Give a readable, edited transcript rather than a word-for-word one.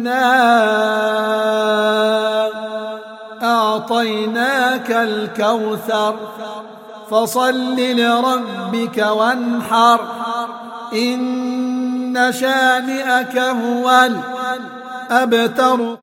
أعطيناك الكوثر فصل لربك وانحر إن شانئك هو الأبتر.